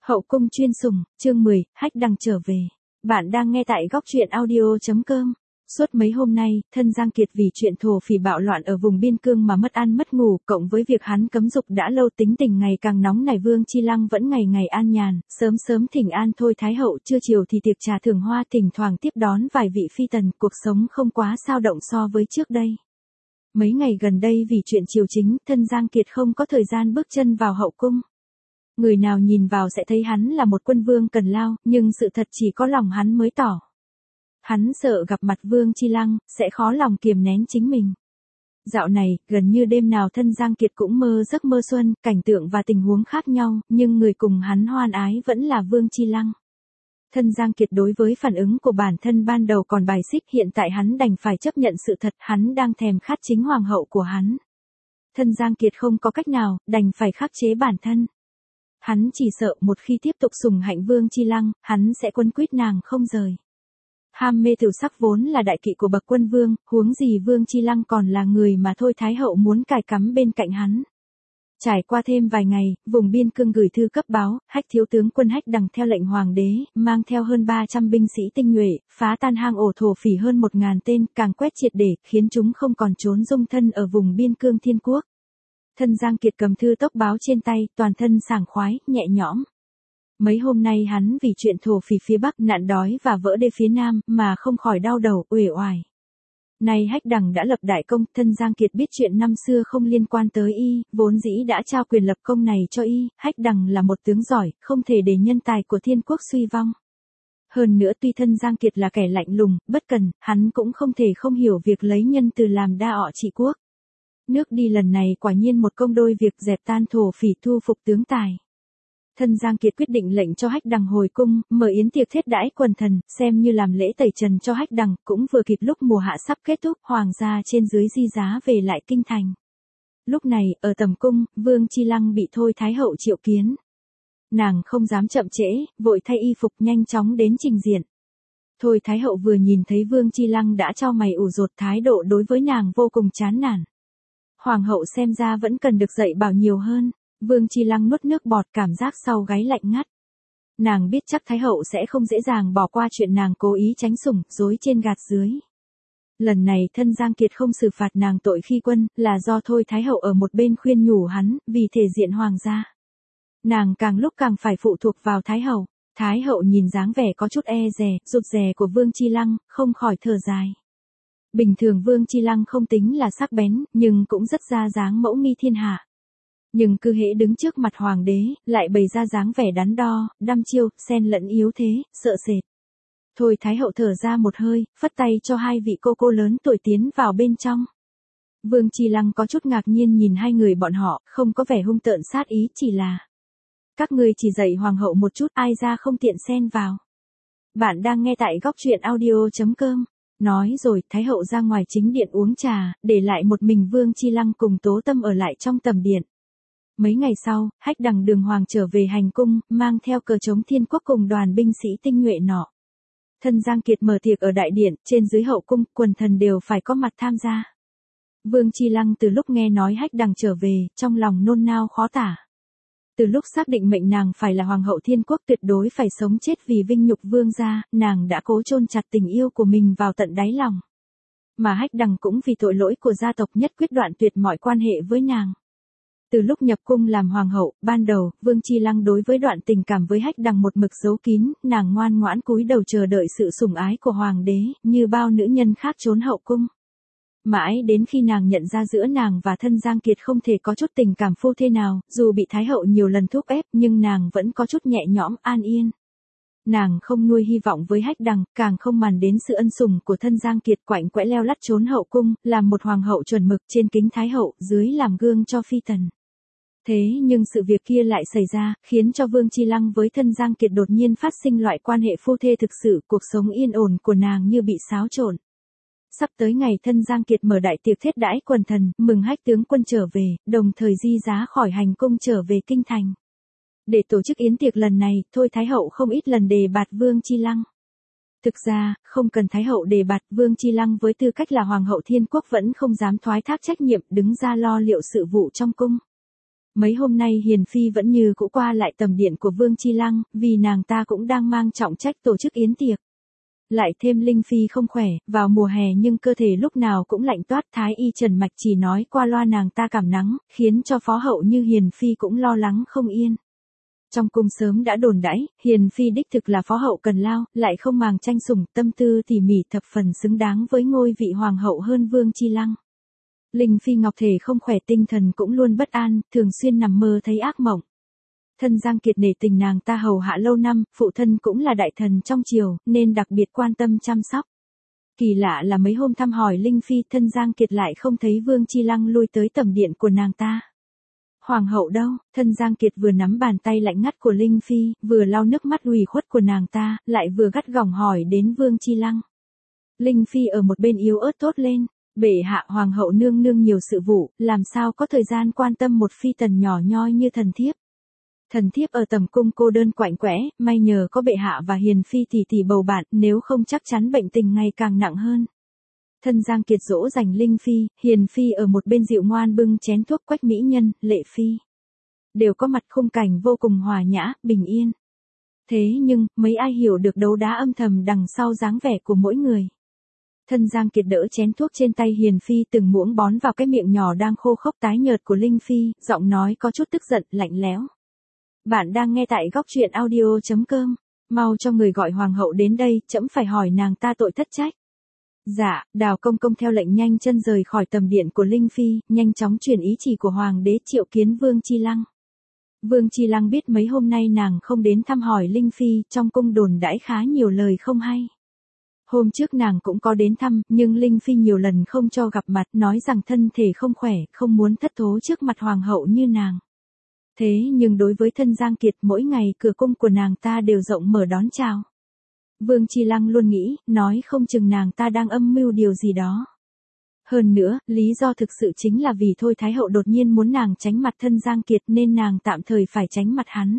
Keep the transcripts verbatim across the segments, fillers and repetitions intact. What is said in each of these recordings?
Hậu cung chuyên sủng, chương mười, Hách Đằng trở về. Bạn đang nghe tại góc truyện audio chấm com. Suốt mấy hôm nay, thân Giang Kiệt vì chuyện thổ phỉ bạo loạn ở vùng biên cương mà mất ăn mất ngủ, cộng với việc hắn cấm dục đã lâu, tính tình ngày càng nóng nảy. Vương Chi Lăng vẫn ngày ngày an nhàn, sớm sớm thỉnh an thôi Thái Hậu, trưa chiều thì tiệc trà thưởng hoa, thỉnh thoảng tiếp đón vài vị phi tần, cuộc sống không quá sao động so với trước đây. Mấy ngày gần đây vì chuyện triều chính, thân Giang Kiệt không có thời gian bước chân vào hậu cung. Người nào nhìn vào sẽ thấy hắn là một quân vương cần lao, nhưng sự thật chỉ có lòng hắn mới tỏ. Hắn sợ gặp mặt Vương Chi Lăng, sẽ khó lòng kiềm nén chính mình. Dạo này, gần như đêm nào thân Giang Kiệt cũng mơ giấc mơ xuân, cảnh tượng và tình huống khác nhau, nhưng người cùng hắn hoan ái vẫn là Vương Chi Lăng. Thân Giang Kiệt đối với phản ứng của bản thân ban đầu còn bài xích, hiện tại hắn đành phải chấp nhận sự thật, hắn đang thèm khát chính hoàng hậu của hắn. Thân Giang Kiệt không có cách nào, đành phải khắc chế bản thân. Hắn chỉ sợ một khi tiếp tục sủng hạnh Vương Chi Lăng, hắn sẽ quấn quýt nàng không rời. Ham mê tiểu sắc vốn là đại kỵ của bậc quân vương, huống gì Vương Chi Lăng còn là người mà thôi Thái Hậu muốn cài cắm bên cạnh hắn. Trải qua thêm vài ngày, vùng biên cương gửi thư cấp báo, Hách thiếu tướng quân Hách Đằng theo lệnh hoàng đế, mang theo hơn ba trăm binh sĩ tinh nhuệ, phá tan hang ổ thổ phỉ hơn một ngàn tên, càng quét triệt để, khiến chúng không còn trốn dung thân ở vùng biên cương Thiên Quốc. Thân Giang Kiệt cầm thư tốc báo trên tay, toàn thân sảng khoái, nhẹ nhõm. Mấy hôm nay hắn vì chuyện thổ phỉ phía Bắc, nạn đói và vỡ đê phía Nam, mà không khỏi đau đầu, uể oải. Nay Hách Đằng đã lập đại công, thân Giang Kiệt biết chuyện năm xưa không liên quan tới y, vốn dĩ đã trao quyền lập công này cho y, Hách Đằng là một tướng giỏi, không thể để nhân tài của Thiên Quốc suy vong. Hơn nữa tuy thân Giang Kiệt là kẻ lạnh lùng, bất cần, hắn cũng không thể không hiểu việc lấy nhân từ làm đa ọ trị quốc. Nước đi lần này quả nhiên một công đôi việc, dẹp tan thổ phỉ, thu phục tướng tài. Thân Giang Kiệt quyết định lệnh cho Hách Đằng hồi cung, mở yến tiệc thiết đãi quần thần, xem như làm lễ tẩy trần cho Hách Đằng, cũng vừa kịp lúc mùa hạ sắp kết thúc, hoàng gia trên dưới di giá về lại kinh thành. Lúc này, ở tầm cung, Vương Chi Lăng bị thôi Thái Hậu triệu kiến. Nàng không dám chậm trễ, vội thay y phục nhanh chóng đến trình diện. Thôi Thái Hậu vừa nhìn thấy Vương Chi Lăng đã chau mày ủ rột, thái độ đối với nàng vô cùng chán nản. Hoàng hậu xem ra vẫn cần được dạy bảo nhiều hơn. Vương Chi Lăng nuốt nước bọt, cảm giác sau gáy lạnh ngắt. Nàng biết chắc Thái Hậu sẽ không dễ dàng bỏ qua chuyện nàng cố ý tránh sủng, dối trên gạt dưới. Lần này thân Giang Kiệt không xử phạt nàng tội khi quân, là do thôi Thái Hậu ở một bên khuyên nhủ hắn, vì thể diện hoàng gia. Nàng càng lúc càng phải phụ thuộc vào Thái Hậu. Thái Hậu nhìn dáng vẻ có chút e dè, rụt rè của Vương Chi Lăng, không khỏi thở dài. Bình thường Vương Chi Lăng không tính là sắc bén, nhưng cũng rất ra dáng mẫu nghi thiên hạ. Nhưng cứ hễ đứng trước mặt hoàng đế, lại bày ra dáng vẻ đắn đo, đăm chiêu, xen lẫn yếu thế, sợ sệt. Thôi Thái Hậu thở ra một hơi, phất tay cho hai vị cô cô lớn tuổi tiến vào bên trong. Vương Chi Lăng có chút ngạc nhiên nhìn hai người bọn họ, không có vẻ hung tợn sát ý, chỉ là: các ngươi chỉ dạy hoàng hậu một chút, ai ra không tiện xen vào. Bạn đang nghe tại góc truyện audio chấm com. Nói rồi, Thái Hậu ra ngoài chính điện uống trà, để lại một mình Vương Chi Lăng cùng Tố Tâm ở lại trong tầm điện. Mấy ngày sau, Hách Đằng đường hoàng trở về hành cung, mang theo cờ trống Thiên Quốc cùng đoàn binh sĩ tinh nhuệ nọ. Thân Giang Kiệt mở tiệc ở đại điện, trên dưới hậu cung, quần thần đều phải có mặt tham gia. Vương Chi Lăng từ lúc nghe nói Hách Đằng trở về, trong lòng nôn nao khó tả. Từ lúc xác định mệnh nàng phải là hoàng hậu Thiên Quốc, tuyệt đối phải sống chết vì vinh nhục vương gia, nàng đã cố chôn chặt tình yêu của mình vào tận đáy lòng. Mà Hách Đằng cũng vì tội lỗi của gia tộc nhất quyết đoạn tuyệt mọi quan hệ với nàng. Từ lúc nhập cung làm hoàng hậu, ban đầu, Vương Chi Lăng đối với đoạn tình cảm với Hách Đằng một mực giấu kín, nàng ngoan ngoãn cúi đầu chờ đợi sự sủng ái của hoàng đế, như bao nữ nhân khác trốn hậu cung. Mãi đến khi nàng nhận ra giữa nàng và thân Giang Kiệt không thể có chút tình cảm phu thê nào, dù bị Thái Hậu nhiều lần thúc ép, nhưng nàng vẫn có chút nhẹ nhõm, an yên. Nàng không nuôi hy vọng với Hách Đằng, càng không màng đến sự ân sủng của thân Giang Kiệt, quạnh quẽ leo lắt trốn hậu cung, làm một hoàng hậu chuẩn mực, trên kính Thái Hậu, dưới làm gương cho phi tần. Thế nhưng sự việc kia lại xảy ra, khiến cho Vương Chi Lăng với thân Giang Kiệt đột nhiên phát sinh loại quan hệ phu thê thực sự, cuộc sống yên ổn của nàng như bị xáo trộn. Sắp tới ngày thân Giang Kiệt mở đại tiệc thiết đãi quần thần, mừng Hách tướng quân trở về, đồng thời di giá khỏi hành cung trở về kinh thành. Để tổ chức yến tiệc lần này, thôi Thái Hậu không ít lần đề bạt Vương Chi Lăng. Thực ra, không cần Thái Hậu đề bạt, Vương Chi Lăng với tư cách là Hoàng hậu Thiên Quốc vẫn không dám thoái thác trách nhiệm, đứng ra lo liệu sự vụ trong cung. Mấy hôm nay Hiền Phi vẫn như cũ qua lại tầm điện của Vương Chi Lăng, vì nàng ta cũng đang mang trọng trách tổ chức yến tiệc. Lại thêm Linh Phi không khỏe, vào mùa hè nhưng cơ thể lúc nào cũng lạnh toát, Thái y Trần Mạch chỉ nói qua loa nàng ta cảm nắng, khiến cho phó hậu như Hiền Phi cũng lo lắng không yên. Trong cung sớm đã đồn đãi, Hiền Phi đích thực là phó hậu cần lao, lại không màng tranh sủng, tâm tư tỉ mỉ thập phần xứng đáng với ngôi vị hoàng hậu hơn Vương Chi Lăng. Linh Phi ngọc thể không khỏe, tinh thần cũng luôn bất an, thường xuyên nằm mơ thấy ác mộng. Thân Giang Kiệt nể tình nàng ta hầu hạ lâu năm, phụ thân cũng là đại thần trong triều, nên đặc biệt quan tâm chăm sóc. Kỳ lạ là mấy hôm thăm hỏi Linh Phi, thân Giang Kiệt lại không thấy Vương Chi Lăng lui tới tầm điện của nàng ta. Hoàng hậu đâu? Thân Giang Kiệt vừa nắm bàn tay lạnh ngắt của Linh Phi, vừa lau nước mắt ủy khuất của nàng ta, lại vừa gắt gỏng hỏi đến Vương Chi Lăng. Linh Phi ở một bên yếu ớt thốt lên, bệ hạ, hoàng hậu nương nương nhiều sự vụ, làm sao có thời gian quan tâm một phi tần nhỏ nhoi như thần thiếp. Thần thiếp ở tầm cung cô đơn quạnh quẽ, may nhờ có bệ hạ và Hiền Phi tỷ tỷ bầu bạn, nếu không chắc chắn bệnh tình ngày càng nặng hơn. Thân Giang Kiệt dỗ dành Linh Phi, Hiền Phi ở một bên dịu ngoan bưng chén thuốc, Quách mỹ nhân, Lệ Phi đều có mặt khung cảnh vô cùng hòa nhã, bình yên. Thế nhưng, mấy ai hiểu được đấu đá âm thầm đằng sau dáng vẻ của mỗi người. Thân Giang Kiệt đỡ chén thuốc trên tay Hiền Phi, từng muỗng bón vào cái miệng nhỏ đang khô khốc tái nhợt của Linh Phi, giọng nói có chút tức giận, lạnh lẽo. Bạn đang nghe tại góc truyện audio chấm com, mau cho người gọi hoàng hậu đến đây, trẫm phải hỏi nàng ta tội thất trách. Dạ, Đào công công theo lệnh nhanh chân rời khỏi tầm điện của Linh Phi, nhanh chóng truyền ý chỉ của hoàng đế triệu kiến Vương Chi Lăng. Vương Chi Lăng biết mấy hôm nay nàng không đến thăm hỏi Linh Phi, trong cung đồn đãi khá nhiều lời không hay. Hôm trước nàng cũng có đến thăm, nhưng Linh Phi nhiều lần không cho gặp mặt, nói rằng thân thể không khỏe, không muốn thất thố trước mặt hoàng hậu như nàng. Thế nhưng đối với thân Giang Kiệt, mỗi ngày cửa cung của nàng ta đều rộng mở đón chào. Vương Chi Lăng luôn nghĩ, nói không chừng nàng ta đang âm mưu điều gì đó. Hơn nữa, lý do thực sự chính là vì Thôi Thái Hậu đột nhiên muốn nàng tránh mặt thân Giang Kiệt nên nàng tạm thời phải tránh mặt hắn.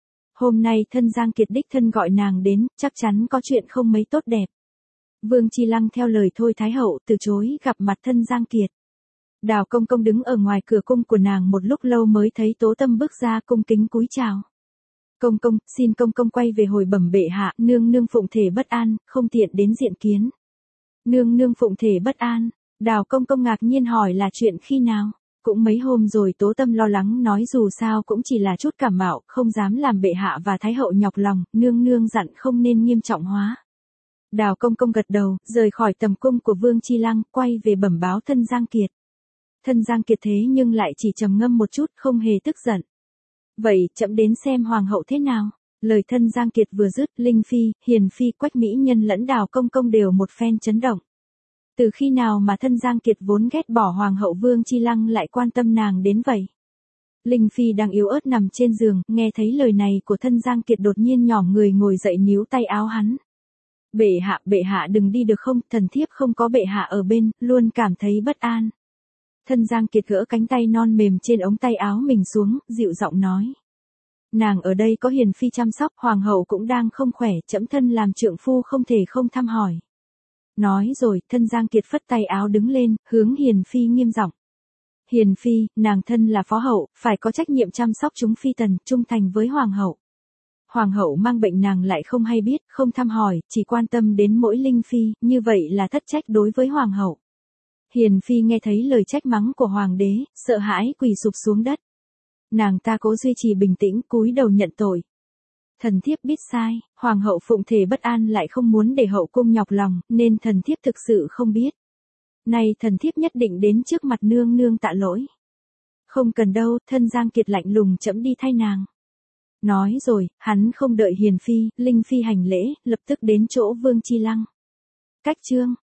Hôm nay thân Giang Kiệt đích thân gọi nàng đến, chắc chắn có chuyện không mấy tốt đẹp. Vương Chi Lăng theo lời Thôi Thái Hậu từ chối gặp mặt thân Giang Kiệt. Đào công công đứng ở ngoài cửa cung của nàng một lúc lâu mới thấy Tố Tâm bước ra, cung kính cúi chào. Công công, xin công công quay về hồi bẩm bệ hạ, nương nương phụng thể bất an, không tiện đến diện kiến. Nương nương phụng thể bất an, Đào công công ngạc nhiên hỏi là chuyện khi nào? Cũng mấy hôm rồi. Tố Tâm lo lắng nói dù sao cũng chỉ là chút cảm mạo, không dám làm bệ hạ và thái hậu nhọc lòng, nương nương dặn không nên nghiêm trọng hóa. Đào công công gật đầu, rời khỏi tầm cung của Vương Chi Lăng, quay về bẩm báo thân Giang Kiệt. Thân Giang Kiệt thế nhưng lại chỉ trầm ngâm một chút, không hề tức giận. Vậy, chậm đến xem hoàng hậu thế nào. Lời thân Giang Kiệt vừa dứt, Linh Phi, Hiền Phi, Quách mỹ nhân lẫn Đào công công đều một phen chấn động. Từ khi nào mà thân Giang Kiệt vốn ghét bỏ hoàng hậu Vương Chi Lăng lại quan tâm nàng đến vậy? Linh Phi đang yếu ớt nằm trên giường, nghe thấy lời này của thân Giang Kiệt đột nhiên nhỏm người ngồi dậy níu tay áo hắn. Bệ hạ, bệ hạ đừng đi được không, thần thiếp không có bệ hạ ở bên, luôn cảm thấy bất an. Thân Giang Kiệt gỡ cánh tay non mềm trên ống tay áo mình xuống, dịu giọng nói. Nàng ở đây có Hiền Phi chăm sóc, hoàng hậu cũng đang không khỏe, trẫm thân làm trượng phu không thể không thăm hỏi. Nói rồi, thân Giang Kiệt phất tay áo đứng lên, hướng Hiền Phi nghiêm giọng. Hiền Phi, nàng thân là phó hậu, phải có trách nhiệm chăm sóc chúng phi tần, trung thành với hoàng hậu. Hoàng hậu mang bệnh nàng lại không hay biết, không thăm hỏi, chỉ quan tâm đến mỗi Linh Phi, như vậy là thất trách đối với hoàng hậu. Hiền Phi nghe thấy lời trách mắng của hoàng đế, sợ hãi quỳ sụp xuống đất. Nàng ta cố duy trì bình tĩnh, cúi đầu nhận tội. Thần thiếp biết sai, hoàng hậu phụng thể bất an lại không muốn để hậu cung nhọc lòng, nên thần thiếp thực sự không biết. Nay thần thiếp nhất định đến trước mặt nương nương tạ lỗi. Không cần đâu, thân Giang Kiệt lạnh lùng, trẫm đi thay nàng. Nói rồi, hắn không đợi Hiền Phi, Linh Phi hành lễ, lập tức đến chỗ Vương Chi Lăng. Cách chương